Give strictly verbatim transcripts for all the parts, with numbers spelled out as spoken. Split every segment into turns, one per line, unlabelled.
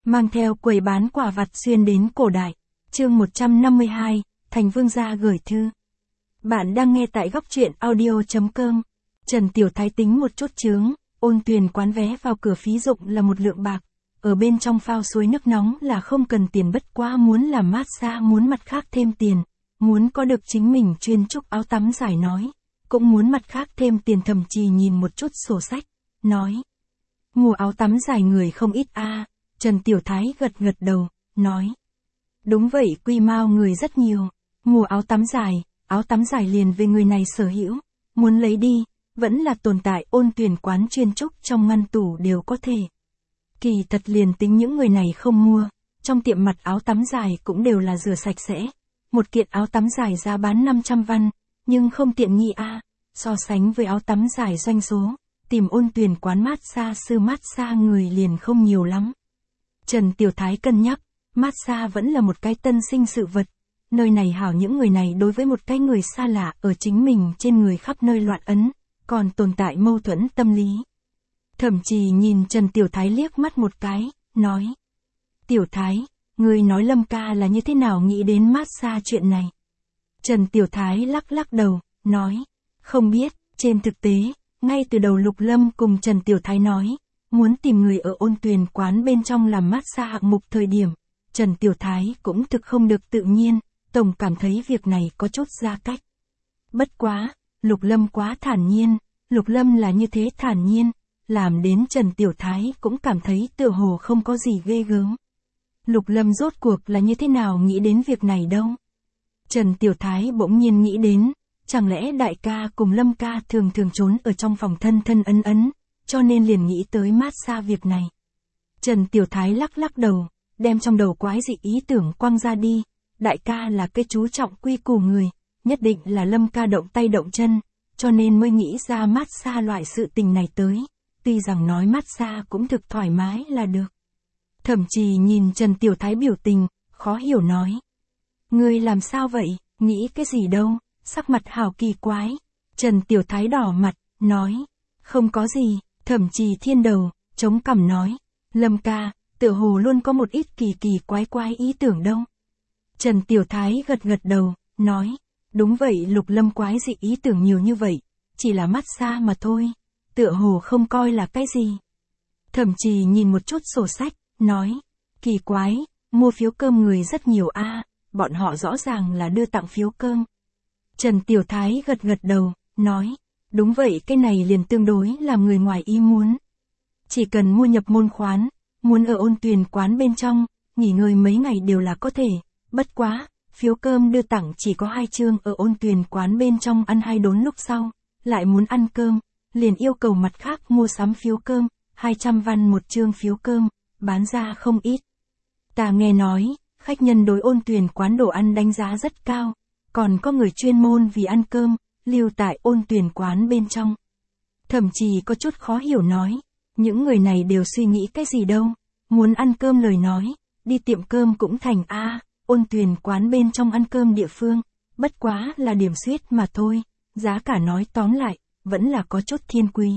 mang theo quầy bán quả vặt xuyên đến cổ đại. Chương một trăm năm mươi hai, Thành Vương gia gửi thư. Bạn đang nghe tại góc truyện audio chấm com. Trần Tiểu Thái tính một chút chướng, Ôn Tuyền quán vé vào cửa phí dụng là một lượng bạc. Ở bên trong phao suối nước nóng là không cần tiền, bất quá muốn làm massage muốn mặt khác thêm tiền. Muốn có được chính mình chuyên trúc áo tắm giải nói. Cũng muốn mặt khác thêm tiền. Thậm chí nhìn một chút sổ sách, nói. Mua áo tắm giải người không ít a. À. Trần Tiểu Thái gật gật đầu, nói. Đúng vậy, quy mao người rất nhiều. Mua áo tắm dài, áo tắm dài liền về người này sở hữu. Muốn lấy đi, vẫn là tồn tại Ôn Tuyền quán chuyên trúc trong ngăn tủ đều có thể. Kỳ thật liền tính những người này không mua, trong tiệm mặt áo tắm dài cũng đều là rửa sạch sẽ. Một kiện áo tắm dài giá bán năm trăm văn, nhưng không tiện nghi a. À. So sánh với áo tắm dài doanh số, tìm Ôn Tuyền quán massage sư massage người liền không nhiều lắm. Trần Tiểu Thái cân nhắc, massage vẫn là một cái tân sinh sự vật. Nơi này hảo, những người này đối với một cái người xa lạ ở chính mình trên người khắp nơi loạn ấn, còn tồn tại mâu thuẫn tâm lý. Thậm chí nhìn Trần Tiểu Thái liếc mắt một cái, nói. Tiểu Thái, ngươi nói Lâm ca là như thế nào nghĩ đến massage chuyện này? Trần Tiểu Thái lắc lắc đầu, nói. Không biết, trên thực tế, ngay từ đầu Lục Lâm cùng Trần Tiểu Thái nói, muốn tìm người ở Ôn Tuyền quán bên trong làm massage hạng mục thời điểm, Trần Tiểu Thái cũng thực không được tự nhiên, tổng cảm thấy việc này có chút ra cách. Bất quá, Lục Lâm quá thản nhiên, Lục Lâm là như thế thản nhiên, làm đến Trần Tiểu Thái cũng cảm thấy tựa hồ không có gì ghê gớm. Lục Lâm rốt cuộc là như thế nào nghĩ đến việc này đâu? Trần Tiểu Thái bỗng nhiên nghĩ đến, chẳng lẽ đại ca cùng Lâm ca thường thường trốn ở trong phòng thân thân ấn ấn, cho nên liền nghĩ tới massage việc này. Trần Tiểu Thái lắc lắc đầu, đem trong đầu quái dị ý tưởng quăng ra đi. Đại ca là cái chú trọng quy củ người, nhất định là Lâm ca động tay động chân, cho nên mới nghĩ ra massage loại sự tình này tới. Tuy rằng nói massage cũng thực thoải mái là được. Thậm chí nhìn Trần Tiểu Thái biểu tình, khó hiểu nói. Ngươi làm sao vậy, nghĩ cái gì đâu, sắc mặt hào kỳ quái. Trần Tiểu Thái đỏ mặt, nói. Không có gì, thậm chí thiên đầu, chống cằm nói. Lâm ca, tựa hồ luôn có một ít kỳ kỳ quái quái ý tưởng đâu. Trần Tiểu Thái gật gật đầu, nói. Đúng vậy, Lục Lâm quái dị ý tưởng nhiều như vậy, chỉ là massage mà thôi. Tựa hồ không coi là cái gì. Thậm chí nhìn một chút sổ sách, nói. Kỳ quái, mua phiếu cơm người rất nhiều a. À, bọn họ rõ ràng là đưa tặng phiếu cơm. Trần Tiểu Thái gật gật đầu, nói. Đúng vậy, cái này liền tương đối làm người ngoài ý muốn. Chỉ cần mua nhập môn khoán, muốn ở Ôn Tuyền quán bên trong, nghỉ ngơi mấy ngày đều là có thể. Bất quá, phiếu cơm đưa tặng chỉ có hai chương ở Ôn Tuyền quán bên trong ăn hai đốn, lúc sau, lại muốn ăn cơm, liền yêu cầu mặt khác mua sắm phiếu cơm, hai trăm văn một chương phiếu cơm, bán ra không ít. Ta nghe nói, khách nhân đối Ôn Tuyền quán đồ ăn đánh giá rất cao, còn có người chuyên môn vì ăn cơm, lưu tại Ôn Tuyền quán bên trong. Thậm chí có chút khó hiểu nói, những người này đều suy nghĩ cái gì đâu, muốn ăn cơm lời nói, đi tiệm cơm cũng thành a. À, Ôn Tuyền quán bên trong ăn cơm địa phương, bất quá là điểm suyết mà thôi, giá cả nói tóm lại, vẫn là có chút thiên quý.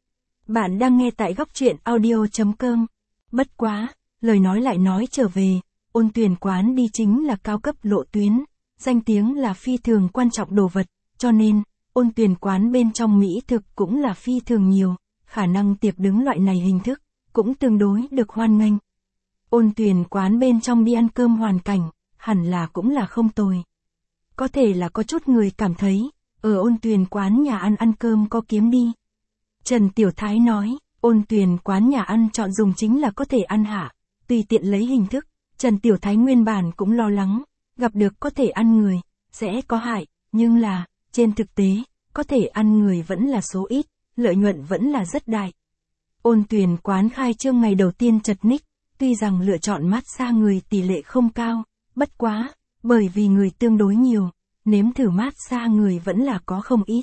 Bạn đang nghe tại góc truyện audio chấm com. Bất quá, lời nói lại nói trở về, Ôn Tuyền quán đi chính là cao cấp lộ tuyến, danh tiếng là phi thường quan trọng đồ vật, cho nên, Ôn Tuyền quán bên trong mỹ thực cũng là phi thường nhiều, khả năng tiệc đứng loại này hình thức, cũng tương đối được hoan nghênh. Ôn Tuyền quán bên trong đi ăn cơm hoàn cảnh, hẳn là cũng là không tồi. Có thể là có chút người cảm thấy, ở Ôn Tuyền quán nhà ăn ăn cơm có kiếm đi. Trần Tiểu Thái nói, Ôn Tuyền quán nhà ăn chọn dùng chính là có thể ăn hạ, tùy tiện lấy hình thức. Trần Tiểu Thái nguyên bản cũng lo lắng, gặp được có thể ăn người, sẽ có hại, nhưng là, trên thực tế, có thể ăn người vẫn là số ít, lợi nhuận vẫn là rất đại. Ôn Tuyền quán khai trương ngày đầu tiên chật ních, tuy rằng lựa chọn massage người tỷ lệ không cao, bất quá, bởi vì người tương đối nhiều, nếm thử massage người vẫn là có không ít.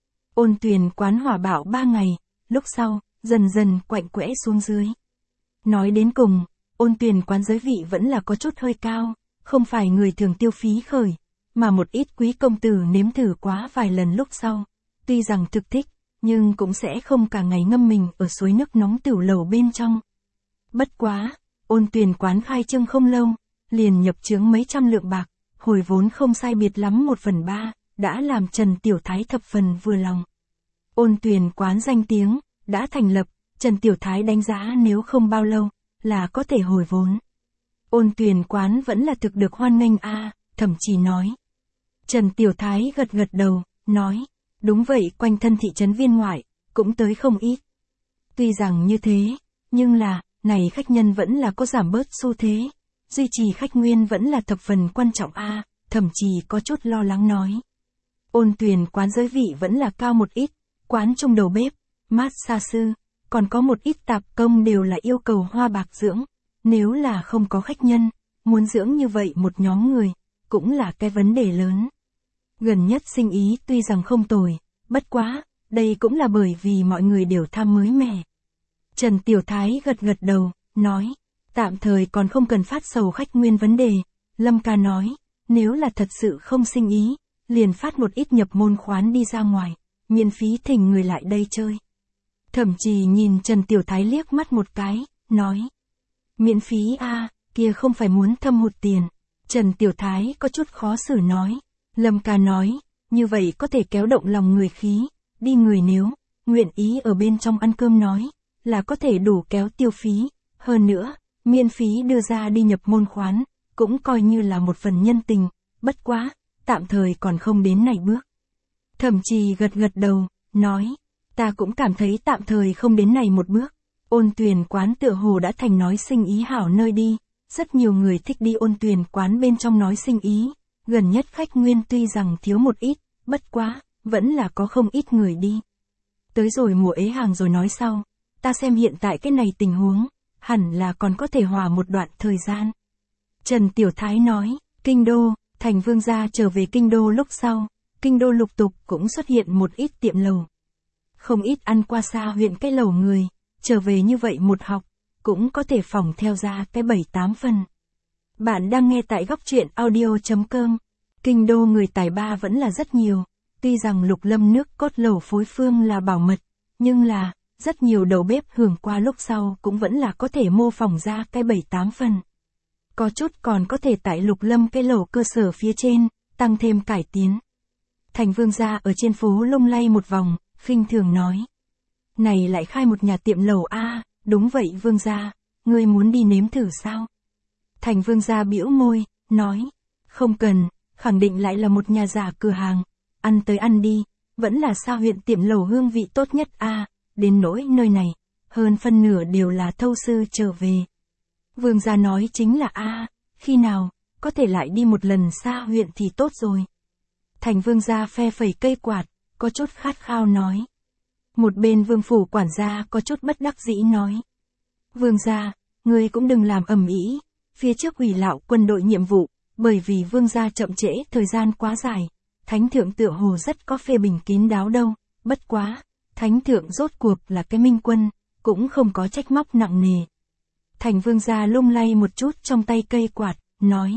Ôn Tuyền quán hỏa bạo ba ngày, lúc sau, dần dần quạnh quẽ xuống dưới. Nói đến cùng, Ôn Tuyền quán giới vị vẫn là có chút hơi cao, không phải người thường tiêu phí khởi, mà một ít quý công tử nếm thử quá vài lần lúc sau, tuy rằng thực thích, nhưng cũng sẽ không cả ngày ngâm mình ở suối nước nóng tửu lầu bên trong. Bất quá, Ôn Tuyền quán khai trương không lâu, liền nhập chướng mấy trăm lượng bạc, hồi vốn không sai biệt lắm một phần ba, đã làm Trần Tiểu Thái thập phần vừa lòng. Ôn Tuyền quán danh tiếng, đã thành lập, Trần Tiểu Thái đánh giá nếu không bao lâu, là có thể hồi vốn. Ôn Tuyền quán vẫn là thực được hoan nghênh a, thậm chí nói. Trần Tiểu Thái gật gật đầu, nói, đúng vậy, quanh thân thị trấn viên ngoại, cũng tới không ít. Tuy rằng như thế, nhưng là, này khách nhân vẫn là có giảm bớt xu thế, duy trì khách nguyên vẫn là thập phần quan trọng a, thậm chí có chút lo lắng nói. Ôn Tuyền quán giới vị vẫn là cao một ít, quán trung đầu bếp, massage sư, còn có một ít tạp công đều là yêu cầu hoa bạc dưỡng, nếu là không có khách nhân, muốn dưỡng như vậy một nhóm người, cũng là cái vấn đề lớn. Gần nhất sinh ý tuy rằng không tồi, bất quá, đây cũng là bởi vì mọi người đều tham mới mẻ. Trần Tiểu Thái gật gật đầu, nói, tạm thời còn không cần phát sầu khách nguyên vấn đề. Lâm ca nói, nếu là thật sự không sinh ý, liền phát một ít nhập môn khoán đi ra ngoài, miễn phí thỉnh người lại đây chơi. Thậm chí nhìn Trần Tiểu Thái liếc mắt một cái, nói, miễn phí a, kia không phải muốn thâm hụt tiền. Trần Tiểu Thái có chút khó xử nói, Lâm ca nói, như vậy có thể kéo động lòng người khí, đi người nếu, nguyện ý ở bên trong ăn cơm nói, là có thể đủ kéo tiêu phí, hơn nữa, miễn phí đưa ra đi nhập môn khoán, cũng coi như là một phần nhân tình, bất quá, tạm thời còn không đến này bước. Thậm chí gật gật đầu, nói, ta cũng cảm thấy tạm thời không đến này một bước. Ôn Tuyền quán tựa hồ đã thành nói sinh ý hảo nơi đi, rất nhiều người thích đi Ôn Tuyền quán bên trong nói sinh ý, gần nhất khách nguyên tuy rằng thiếu một ít, bất quá, vẫn là có không ít người đi. Tới rồi mùa ế hàng rồi nói sau, ta xem hiện tại cái này tình huống, hẳn là còn có thể hòa một đoạn thời gian. Trần Tiểu Thái nói, Kinh Đô, Thành Vương gia trở về Kinh Đô lúc sau, Kinh Đô lục tục cũng xuất hiện một ít tiệm lầu. Không ít ăn qua xa huyện cái lầu người, trở về như vậy một học, cũng có thể phỏng theo ra cái bảy tám phần. Bạn đang nghe tại góc truyện audio chấm com. Kinh Đô người tài ba vẫn là rất nhiều, tuy rằng Lục Lâm nước cốt lẩu phối phương là bảo mật, nhưng là, rất nhiều đầu bếp hưởng qua lúc sau cũng vẫn là có thể mô phỏng ra cái bảy tám phần. Có chút còn có thể tại Lục Lâm cái lẩu cơ sở phía trên, tăng thêm cải tiến. Thành Vương gia ở trên phố lung lay một vòng, khinh thường nói. Này lại khai một nhà tiệm lẩu a, à, đúng vậy Vương gia, ngươi muốn đi nếm thử sao? Thành Vương gia bĩu môi, nói, không cần, khẳng định lại là một nhà giả cửa hàng, ăn tới ăn đi, vẫn là sao huyện tiệm lẩu hương vị tốt nhất a, à, đến nỗi nơi này, hơn phân nửa đều là thâu sư trở về. Vương gia nói chính là a, à, khi nào, có thể lại đi một lần xa huyện thì tốt rồi. Thành Vương gia phe phẩy cây quạt, có chút khát khao nói. Một bên Vương phủ quản gia có chút bất đắc dĩ nói. Vương gia, ngươi cũng đừng làm ầm ĩ, phía trước hủy lạo quân đội nhiệm vụ, bởi vì Vương gia chậm trễ thời gian quá dài, Thánh thượng tựa hồ rất có phê bình kín đáo đâu, bất quá, Thánh thượng rốt cuộc là cái minh quân, cũng không có trách móc nặng nề. Thành Vương gia lung lay một chút trong tay cây quạt, nói.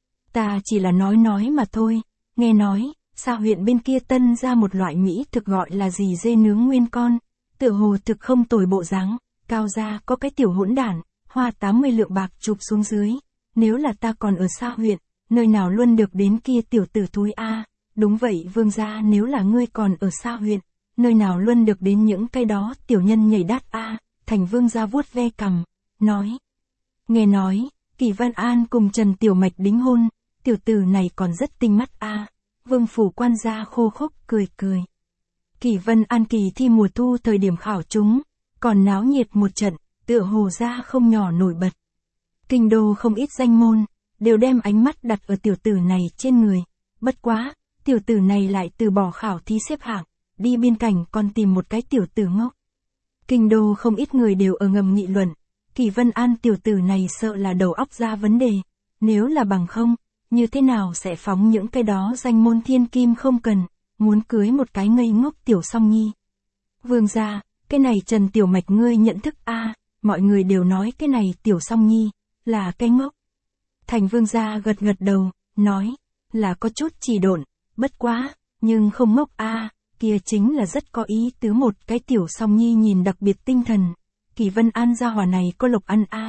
Ta chỉ là nói nói mà thôi, nghe nói, sao huyện bên kia tân ra một loại mỹ thực gọi là gì dê nướng nguyên con, tựa hồ thực không tồi bộ dáng, cao ra có cái tiểu hỗn đản, hoa tám mươi lượng bạc chụp xuống dưới, nếu là ta còn ở xa huyện, nơi nào luôn được đến kia tiểu tử thúi a, đúng vậy Vương gia, nếu là ngươi còn ở xa huyện, nơi nào luôn được đến những cái đó tiểu nhân nhảy đát a. Thành Vương gia vuốt ve cằm, nói. Nghe nói, Kỳ Văn An cùng Trần Tiểu Mạch đính hôn, tiểu tử này còn rất tinh mắt a. Vương phủ quan gia khô khốc cười cười. Kỳ Vân An kỳ thi mùa thu thời điểm khảo chúng, còn náo nhiệt một trận, tựa hồ ra không nhỏ nổi bật. Kinh đô không ít danh môn, đều đem ánh mắt đặt ở tiểu tử này trên người. Bất quá, tiểu tử này lại từ bỏ khảo thí xếp hạng, đi biên cảnh còn tìm một cái tiểu tử ngốc. Kinh đô không ít người đều ở ngầm nghị luận, Kỳ Vân An tiểu tử này sợ là đầu óc ra vấn đề, nếu là bằng không, như thế nào sẽ phóng những cái đó danh môn thiên kim không cần, muốn cưới một cái ngây ngốc tiểu song nhi. Vương gia, cái này Trần Tiểu Mạch ngươi nhận thức a, à, mọi người đều nói cái này tiểu song nhi, là cái ngốc. Thành Vương gia gật gật đầu, nói, là có chút chỉ độn, bất quá, nhưng không ngốc a, à, kia chính là rất có ý tứ một cái tiểu song nhi nhìn đặc biệt tinh thần. Kỳ Vân An gia hỏa này có lộc ăn a, à,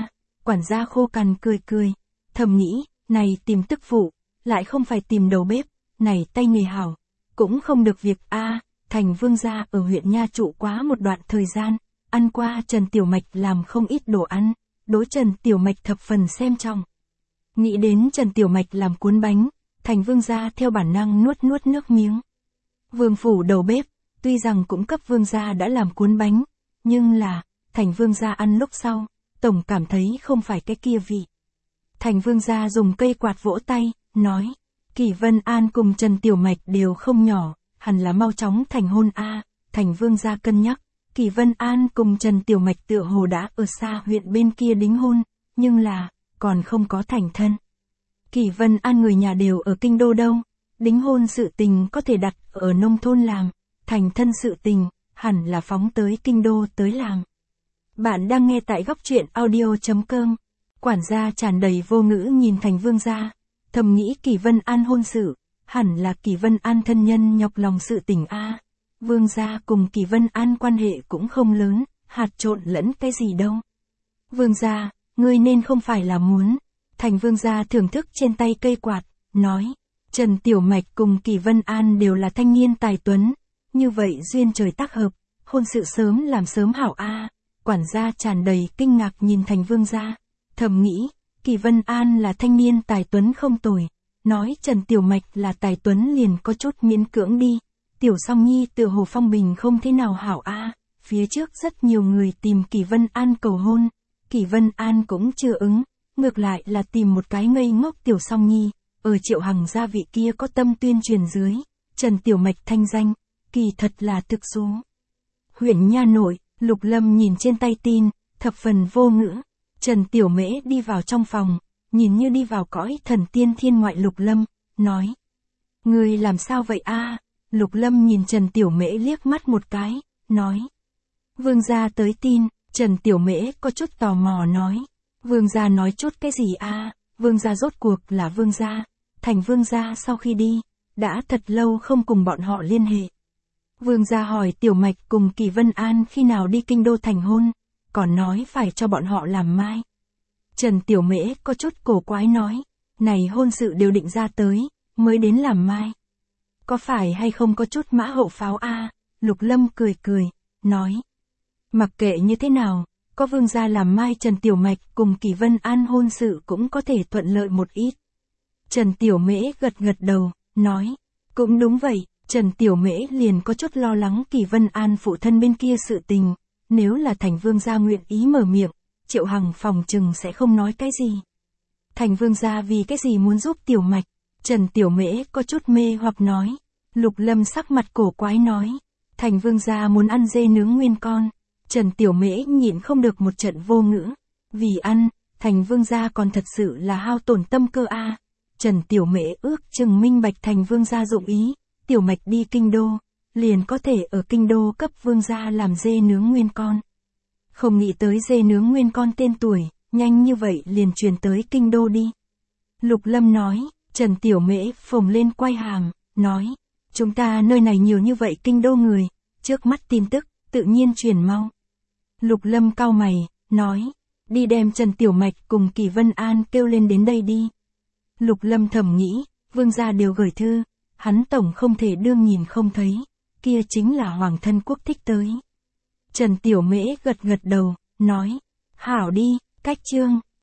Quản gia khô cằn cười cười, thầm nghĩ, này tìm tức phụ, lại không phải tìm đầu bếp, này tay nghề hảo, cũng không được việc a. Thành Vương gia ở huyện Nha trụ quá một đoạn thời gian, ăn qua Trần Tiểu Mạch làm không ít đồ ăn, đối Trần Tiểu Mạch thập phần xem trọng. Nghĩ đến Trần Tiểu Mạch làm cuốn bánh, Thành Vương gia theo bản năng nuốt nuốt nước miếng. Vương phủ đầu bếp, tuy rằng cũng cấp Vương gia đã làm cuốn bánh, nhưng là, Thành Vương gia ăn lúc sau, tổng cảm thấy không phải cái kia vị. Thành Vương gia dùng cây quạt vỗ tay, nói, Kỳ Vân An cùng Trần Tiểu Mạch đều không nhỏ, hẳn là mau chóng thành hôn a. Thành Vương gia cân nhắc, Kỳ Vân An cùng Trần Tiểu Mạch tựa hồ đã ở xa huyện bên kia đính hôn, nhưng là, còn không có thành thân. Kỳ Vân An người nhà đều ở kinh đô đâu, đính hôn sự tình có thể đặt ở nông thôn làm, thành thân sự tình, hẳn là phóng tới kinh đô tới làm. Bạn đang nghe tại góc truyện audio chấm com. Quản gia tràn đầy vô ngữ nhìn Thành Vương gia, thầm nghĩ Kỳ Vân An hôn sự, hẳn là Kỳ Vân An thân nhân nhọc lòng sự tình a. Vương gia cùng Kỳ Vân An quan hệ cũng không lớn, hạt trộn lẫn cái gì đâu. Vương gia, ngươi nên không phải là muốn. Thành Vương gia thưởng thức trên tay cây quạt, nói, Trần Tiểu Mạch cùng Kỳ Vân An đều là thanh niên tài tuấn, như vậy duyên trời tác hợp, hôn sự sớm làm sớm hảo a. Quản gia tràn đầy kinh ngạc nhìn Thành Vương gia, thầm nghĩ, Kỳ Vân An là thanh niên tài tuấn không tồi, nói Trần Tiểu Mạch là tài tuấn liền có chút miễn cưỡng đi. Tiểu Song Nhi tựa hồ phong bình không thế nào hảo a. Phía trước rất nhiều người tìm Kỳ Vân An cầu hôn, Kỳ Vân An cũng chưa ứng, ngược lại là tìm một cái ngây ngốc Tiểu Song Nhi, ở Triệu Hằng gia vị kia có tâm tuyên truyền dưới, Trần Tiểu Mạch thanh danh, kỳ thật là thực số. Huyện Nha nội, Lục Lâm nhìn trên tay tin, thập phần vô ngữ. Trần Tiểu Mễ đi vào trong phòng, nhìn như đi vào cõi thần tiên thiên ngoại. Lục Lâm, nói, ngươi làm sao vậy a? Lục Lâm nhìn Trần Tiểu Mễ liếc mắt một cái, nói, Vương gia tới tin. Trần Tiểu Mễ có chút tò mò nói, Vương gia nói chút cái gì a? Vương gia rốt cuộc là Vương gia. Thành Vương gia sau khi đi, đã thật lâu không cùng bọn họ liên hệ. Vương gia hỏi Tiểu Mạch cùng Kỳ Vân An khi nào đi kinh đô thành hôn, còn nói phải cho bọn họ làm mai. Trần Tiểu Mễ có chút cổ quái nói, này hôn sự đều định ra tới, mới đến làm mai. Có phải hay không có chút mã hậu pháo a? Lục Lâm cười cười, nói, mặc kệ như thế nào, có Vương gia làm mai Trần Tiểu Mạch cùng Kỳ Vân An hôn sự cũng có thể thuận lợi một ít. Trần Tiểu Mễ gật gật đầu, nói, cũng đúng vậy. Trần Tiểu Mễ liền có chút lo lắng Kỳ Vân An phụ thân bên kia sự tình, nếu là Thành Vương gia nguyện ý mở miệng, Triệu Hằng phòng chừng sẽ không nói cái gì. Thành Vương gia vì cái gì muốn giúp Tiểu Mạch? Trần Tiểu Mễ có chút mê hoặc nói. Lục Lâm sắc mặt cổ quái nói, Thành Vương gia muốn ăn dê nướng nguyên con. Trần Tiểu Mễ nhịn không được một trận vô ngữ, vì ăn, Thành Vương gia còn thật sự là hao tổn tâm cơ a. Trần Tiểu Mễ ước chừng minh bạch Thành Vương gia dụng ý. Tiểu Mạch đi kinh đô, liền có thể ở kinh đô cấp Vương gia làm dê nướng nguyên con. Không nghĩ tới dê nướng nguyên con tên tuổi, nhanh như vậy liền truyền tới kinh đô đi. Lục Lâm nói, Trần Tiểu Mễ phồng lên quay hàm, nói, chúng ta nơi này nhiều như vậy kinh đô người, trước mắt tin tức, tự nhiên truyền mau. Lục Lâm cau mày, nói, đi đem Trần Tiểu Mạch cùng Kỳ Vân An kêu lên đến đây đi. Lục Lâm thầm nghĩ, Vương gia đều gửi thư. Hắn tổng không thể đương nhìn không thấy, kia chính là hoàng thân quốc thích tới. Trần Tiểu Mễ gật gật đầu, nói, hảo đi, cách chương.